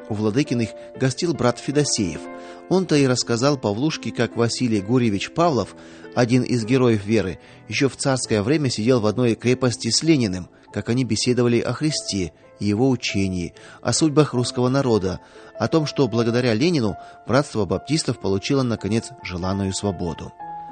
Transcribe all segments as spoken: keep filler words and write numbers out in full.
У Владыкиных гостил брат Федосеев. Он-то и рассказал Павлушке, как Василий Гурьевич Павлов, один из героев веры, еще в царское время сидел в одной крепости с Лениным, как они беседовали о Христе и его учении, о судьбах русского народа, о том, что благодаря Ленину братство баптистов получило наконец желанную свободу.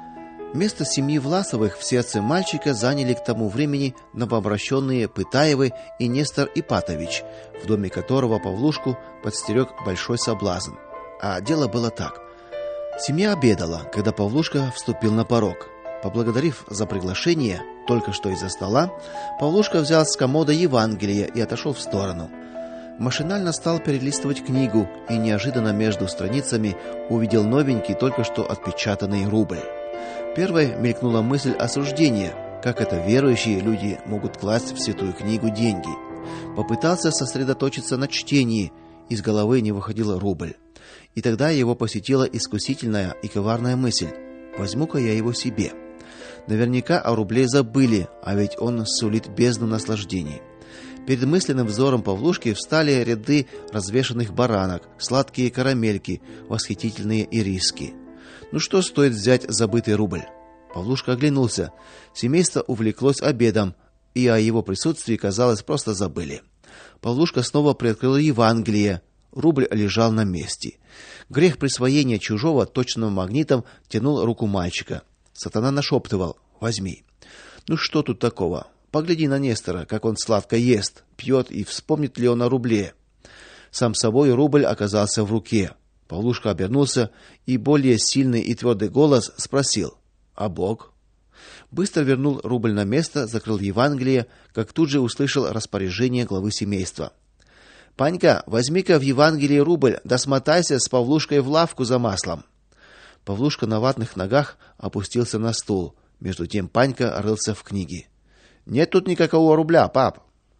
Место семьи Власовых в сердце мальчика заняли к тому времени новообращенные Пытаевы и Нестор Ипатович, в доме которого Павлушку подстерег большой соблазн. А дело было так. Семья обедала, когда Павлушка вступил на порог. Поблагодарив за приглашение, только что из-за стола, Павлушка взял с комода Евангелие и отошел в сторону. Машинально стал перелистывать книгу и неожиданно между страницами увидел новенький, только что отпечатанный рубль. Первой мелькнула мысль осуждения, как это верующие люди могут класть в святую книгу деньги. Попытался сосредоточиться на чтении, из головы не выходил рубль. И тогда его посетила искусительная и коварная мысль: возьму-ка я его себе. Наверняка о рубле забыли, а ведь он сулит бездну наслаждений. Перед мысленным взором Павлушки встали ряды развешанных баранок, сладкие карамельки, восхитительные ириски. Ну что стоит взять забытый рубль? Павлушка оглянулся. Семейство увлеклось обедом, и о его присутствии, казалось, просто забыли. Павлушка снова приоткрыл Евангелие. Рубль лежал на месте. Грех присвоения чужого точным магнитом тянул руку мальчика. Сатана нашептывал: возьми. Ну что тут такого? Погляди на Нестора, как он сладко ест, пьет, и вспомнит ли он о рубле. Сам собой рубль оказался в руке. Павлушка обернулся, и более сильный и твердый голос спросил: а Бог? Быстро вернул рубль на место, закрыл Евангелие, как тут же услышал распоряжение главы семейства: Панька, возьми-ка в Евангелии рубль, да смотайся с Павлушкой в лавку за маслом. Павлушка на ватных ногах опустился на стул. Между тем Панька рылся в книге. Нет тут никакого рубля, пап.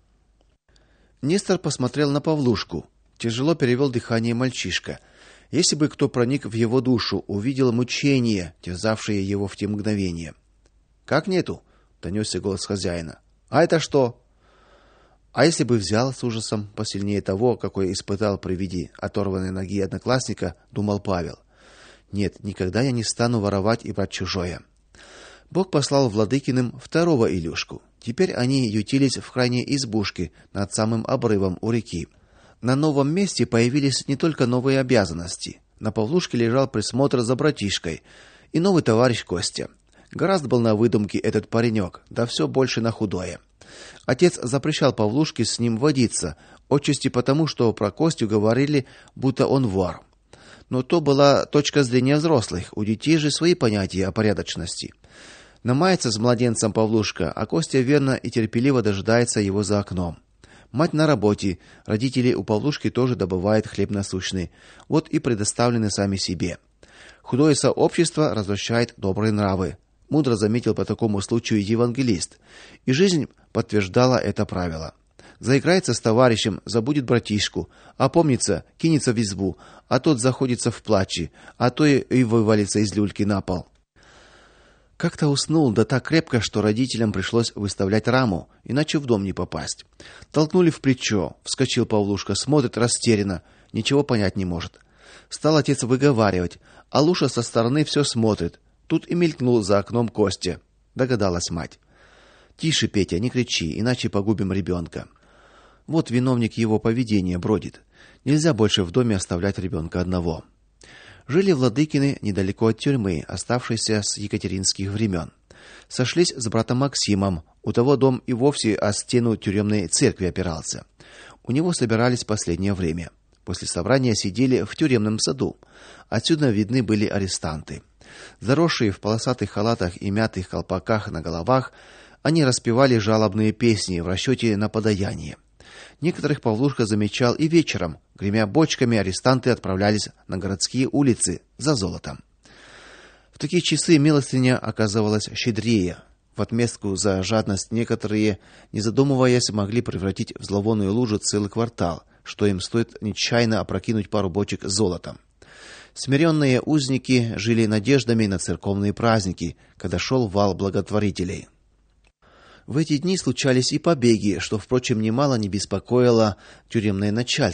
Нестор посмотрел на Павлушку. Тяжело перевел дыхание мальчишка. Если бы кто проник в его душу, увидел мучение, терзавшее его в те мгновения. Как нету? Донесся голос хозяина. А это что? А если бы взял, с ужасом посильнее того, какой испытал при виде оторванной ноги одноклассника, думал Павел. Нет, никогда я не стану воровать и брать чужое. Бог послал Владыкиным второго Илюшку. Теперь они ютились в крайней избушке над самым обрывом у реки. На новом месте появились не только новые обязанности. На Павлушке лежал присмотр за братишкой и новый товарищ Костя. Гораздо был на выдумке этот паренек, да все больше на худое. Отец запрещал Павлушке с ним водиться, отчасти потому, что про Костю говорили, будто он вор. Но то была точка зрения взрослых, у детей же свои понятия о порядочности. Намается с младенцем Павлушка, а Костя верно и терпеливо дожидается его за окном. Мать на работе, родители у Павлушки тоже добывают хлеб насущный. Вот и предоставлены сами себе. Худое сообщество развращает добрые нравы. Мудро заметил по такому случаю евангелист. И жизнь подтверждала это правило. Заиграется с товарищем, забудет братишку, опомнится, кинется в избу, а тот заходится в плаче, а то и вывалится из люльки на пол. Как-то уснул, да так крепко, что родителям пришлось выставлять раму, иначе в дом не попасть. Толкнули в плечо. Вскочил Павлушка, смотрит растерянно, ничего понять не может. Стал отец выговаривать, а Луша со стороны все смотрит. Тут и мелькнул за окном Костя. Догадалась мать. Тише, Петя, не кричи, иначе погубим ребенка. Вот виновник его поведения бродит. Нельзя больше в доме оставлять ребенка одного. Жили Владыкины недалеко от тюрьмы, оставшейся с екатеринских времен. Сошлись с братом Максимом. У того дом и вовсе о стену тюремной церкви опирался. У него собирались последнее время. После собрания сидели в тюремном саду. Отсюда видны были арестанты. Заросшие в полосатых халатах и мятых колпаках на головах, они распевали жалобные песни в расчете на подаяние. Некоторых Павлушка замечал и вечером. Гремя бочками, арестанты отправлялись на городские улицы за золотом. В такие часы милостыня оказывалась щедрее. В отместку за жадность некоторые, не задумываясь, могли превратить в зловонную лужу целый квартал, что им стоит нечаянно опрокинуть пару бочек с золотом. Смиренные узники жили надеждами на церковные праздники, когда шел вал благотворителей. В эти дни случались и побеги, что, впрочем, немало не беспокоило тюремное начальство.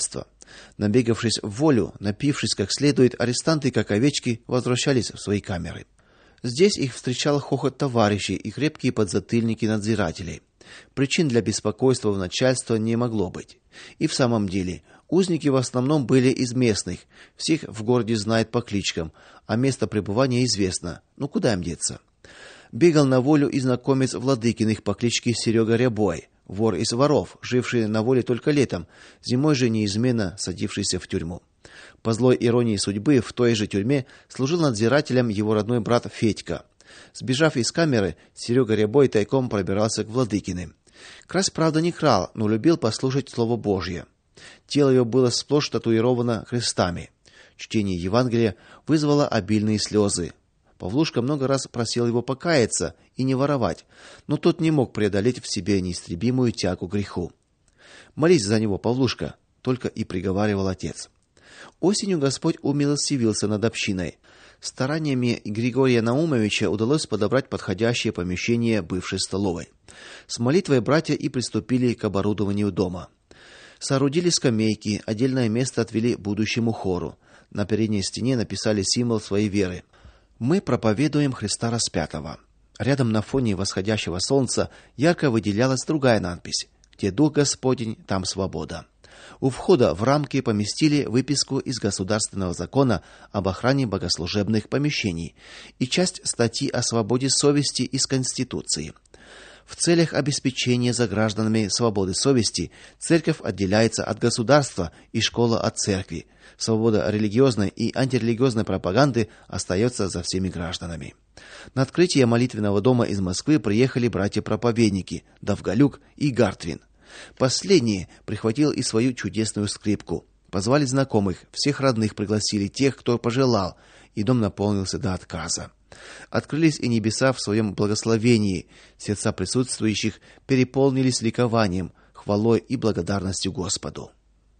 Набегавшись в волю, напившись как следует, арестанты, как овечки, возвращались в свои камеры. Здесь их встречал хохот товарищей и крепкие подзатыльники надзирателей. Причин для беспокойства у начальства не могло быть. И в самом деле, узники в основном были из местных, всех в городе знают по кличкам, а место пребывания известно. Ну куда им деться? Бегал на волю и знакомец Владыкиных по кличке Серега Рябой, вор из воров, живший на воле только летом, зимой же неизменно садившийся в тюрьму. По злой иронии судьбы, в той же тюрьме служил надзирателем его родной брат Федька. Сбежав из камеры, Серега Рябой тайком пробирался к Владыкиным. Красть, правда, не крал, но любил послушать слово Божье. Тело его было сплошь татуировано крестами. Чтение Евангелия вызвало обильные слезы. Павлушка много раз просил его покаяться и не воровать, но тот не мог преодолеть в себе неистребимую тягу к греху. «Молись за него, Павлушка», только и приговаривал отец. Осенью Господь умилостивился над общиной. Стараниями Григория Наумовича удалось подобрать подходящее помещение бывшей столовой. С молитвой братья и приступили к оборудованию дома. Соорудили скамейки, отдельное место отвели будущему хору. На передней стене написали символ своей веры. Мы проповедуем Христа распятого. Рядом на фоне восходящего солнца ярко выделялась другая надпись: где Дух Господень, там свобода. У входа в рамки поместили выписку из государственного закона об охране богослужебных помещений и часть статьи о свободе совести из Конституции. В целях обеспечения за гражданами свободы совести церковь отделяется от государства и школа от церкви. Свобода религиозной и антирелигиозной пропаганды остается за всеми гражданами. На открытие молитвенного дома из Москвы приехали братья-проповедники Довголюк и Гартвин. Последний прихватил и свою чудесную скрипку. Позвали знакомых, всех родных пригласили, тех, кто пожелал, и дом наполнился до отказа. Открылись и небеса в своем благословении, сердца присутствующих переполнились ликованием, хвалой и благодарностью Господу.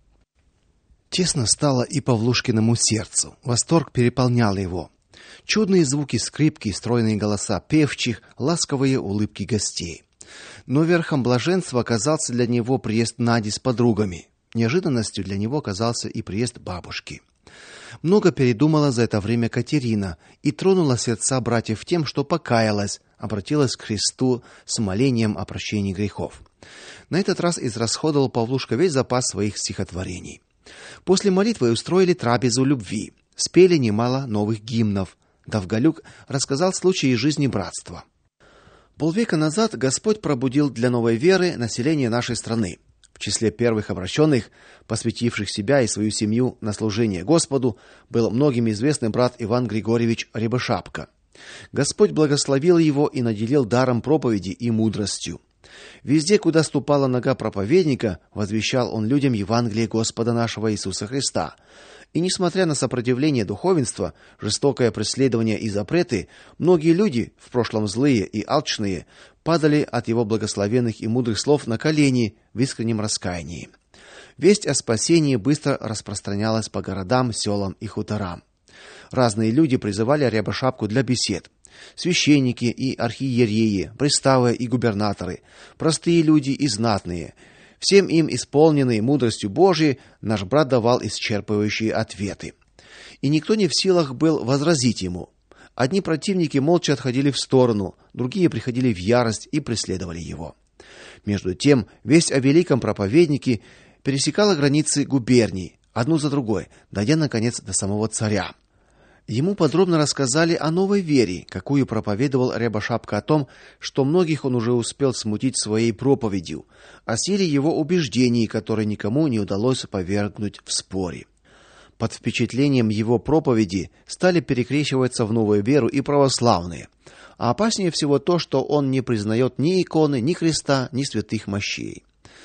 Тесно стало и Павлушкиному сердцу, восторг переполнял его. Чудные звуки скрипки, стройные голоса певчих, ласковые улыбки гостей. Но верхом блаженства оказался для него приезд Нади с подругами. Неожиданностью для него оказался и приезд бабушки. Много передумала за это время Катерина и тронула сердца братьев тем, что покаялась, обратилась к Христу с молением о прощении грехов. На этот раз израсходовал Павлушка весь запас своих стихотворений. После молитвы устроили трапезу любви, спели немало новых гимнов. Довголюк рассказал случаи из жизни братства. Полвека назад Господь пробудил для новой веры население нашей страны. В числе первых обращенных, посвятивших себя и свою семью на служение Господу, был многим известный брат Иван Григорьевич Рябошапка. Господь благословил его и наделил даром проповеди и мудростью. Везде, куда ступала нога проповедника, возвещал он людям Евангелие Господа нашего Иисуса Христа. И несмотря на сопротивление духовенства, жестокое преследование и запреты, многие люди, в прошлом злые и алчные, падали от его благословенных и мудрых слов на колени в искреннем раскаянии. Весть о спасении быстро распространялась по городам, селам и хуторам. Разные люди призывали Рябошапку для бесед. Священники и архиереи, приставы и губернаторы, простые люди и знатные. Всем им, исполненные мудростью Божией, наш брат давал исчерпывающие ответы. И никто не в силах был возразить ему. Одни противники молча отходили в сторону, другие приходили в ярость и преследовали его. Между тем, весть о великом проповеднике пересекала границы губерний, одну за другой, дойдя наконец до самого царя. Ему подробно рассказали о новой вере, какую проповедовал Рябошапка, о том, что многих он уже успел смутить своей проповедью, о силе его убеждений, которые никому не удалось повергнуть в споре. Под впечатлением его проповеди стали перекрещиваться в новую веру и православные. А опаснее всего то, что он не признает ни иконы, ни креста, ни святых мощей.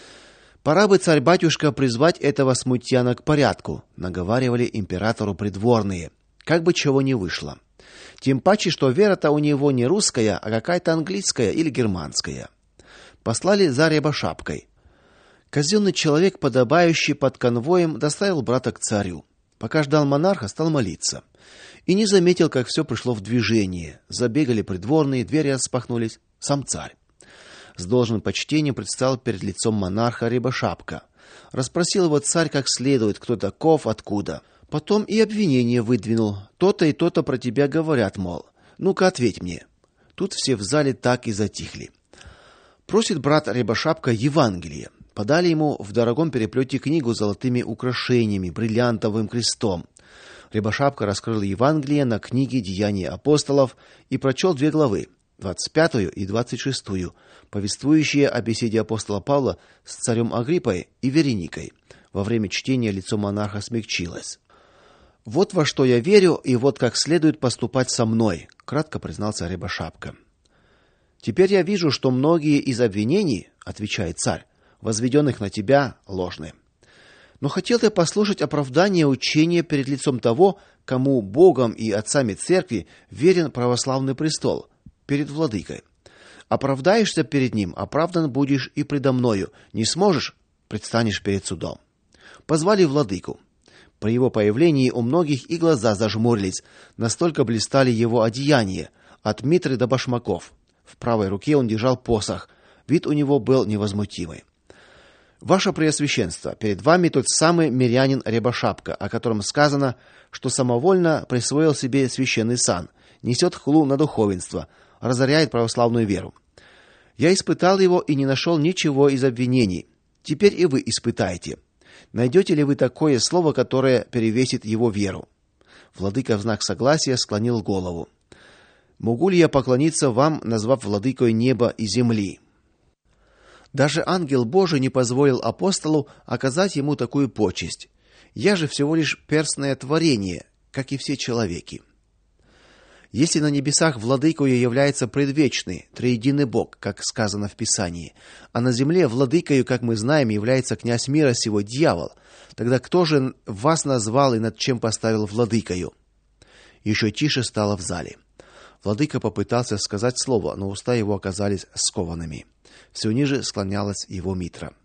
Пора бы, царь-батюшка, призвать этого смутьяна к порядку, наговаривали императору придворные. Как бы чего не вышло. Тем паче, что вера-то у него не русская, а какая-то английская или германская. Послали за Рябошапкой. Казенный человек, подобающий под конвоем, доставил брата к царю. Пока ждал монарха, стал молиться. И не заметил, как все пришло в движение. Забегали придворные, двери распахнулись. Сам царь. С должным почтением предстал перед лицом монарха Рябошапка. Расспросил его царь как следует, кто таков, откуда. Потом и обвинение выдвинул. То-то и то-то про тебя говорят, мол. Ну-ка, ответь мне. Тут все в зале так и затихли. Просит брат Рябошапка Евангелие. Подали ему в дорогом переплете книгу с золотыми украшениями, бриллиантовым крестом. Рябошапка раскрыл Евангелие на книге Деяния апостолов и прочел две главы, двадцать пятую и двадцать шестую, повествующие о беседе апостола Павла с царем Агриппой и Вереникой. Во время чтения лицо монарха смягчилось. Вот во что я верю, и вот как следует поступать со мной, кратко признался Рябошапка. Теперь я вижу, что многие из обвинений, отвечает царь, возведенных на тебя, ложны. Но хотел я послушать оправдание учения перед лицом того, кому Богом и отцами церкви верен православный престол, перед владыкой. Оправдаешься перед ним, оправдан будешь и предо мною. Не сможешь, предстанешь перед судом. Позвали владыку. При его появлении у многих и глаза зажмурились, настолько блистали его одеяния, от митры до башмаков. В правой руке он держал посох, вид у него был невозмутимый. Ваше Преосвященство, перед вами тот самый мирянин Рябошапка, о котором сказано, что самовольно присвоил себе священный сан, несет хулу на духовенство, разоряет православную веру. Я испытал его и не нашел ничего из обвинений. Теперь и вы испытайте. Найдете ли вы такое слово, которое перевесит его веру? Владыка в знак согласия склонил голову. Могу ли я поклониться вам, назвав владыкой неба и земли? Даже ангел Божий не позволил апостолу оказать ему такую почесть. Я же всего лишь перстное творение, как и все человеки. Если на небесах владыкою является предвечный, триединый Бог, как сказано в Писании, а на земле владыкою, как мы знаем, является князь мира сего дьявол, тогда кто же вас назвал и над чем поставил владыкою? Еще тише стало в зале. Владыка попытался сказать слово, но уста его оказались скованными. Все ниже склонялась его митра.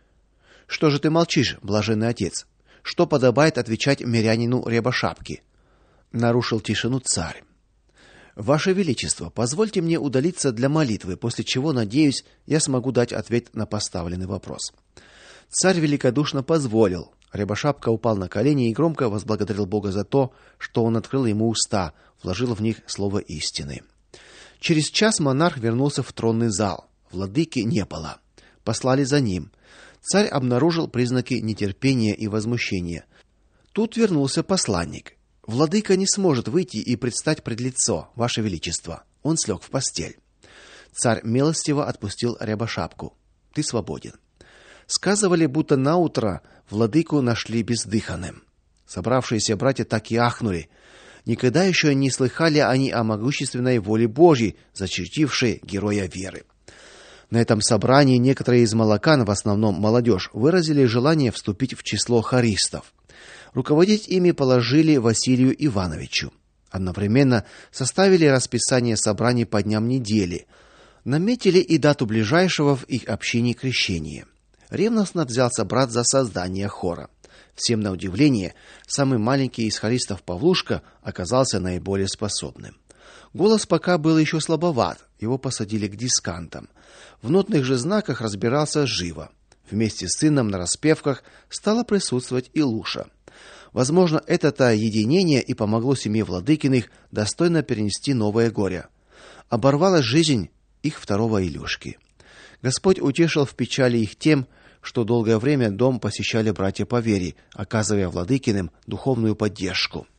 Что же ты молчишь, блаженный отец? Что подобает отвечать мирянину Рябошапке? Нарушил тишину царь. Ваше величество, позвольте мне удалиться для молитвы, после чего, надеюсь, я смогу дать ответ на поставленный вопрос. Царь великодушно позволил. Рябошапка упал на колени и громко возблагодарил Бога за то, что он открыл ему уста, вложил в них слово истины. Через час монарх вернулся в тронный зал. Владыки не было. Послали за ним. Царь обнаружил признаки нетерпения и возмущения. Тут вернулся посланник. Владыка не сможет выйти и предстать пред лицо, ваше величество. Он слег в постель. Царь милостиво отпустил Рябошапку. Ты свободен. Сказывали, будто наутро владыку нашли бездыханным. Собравшиеся братья так и ахнули. Никогда еще не слыхали они о могущественной воле Божьей, зачертившей героя веры. На этом собрании некоторые из молокан, в основном молодежь, выразили желание вступить в число хористов. Руководить ими положили Василию Ивановичу. Одновременно составили расписание собраний по дням недели, наметили и дату ближайшего в их общине крещения. Ревностно взялся брат за создание хора. Всем на удивление, самый маленький из хористов Павлушка оказался наиболее способным. Голос пока был еще слабоват, его посадили к дискантам. В нотных же знаках разбирался живо. Вместе с сыном на распевках стала присутствовать и Луша. Возможно, это-то единение и помогло семье Владыкиных достойно перенести новое горе. Оборвалась жизнь их второго Илюшки. Господь утешил в печали их тем, что долгое время дом посещали братья по вере, оказывая Владыкиным духовную поддержку.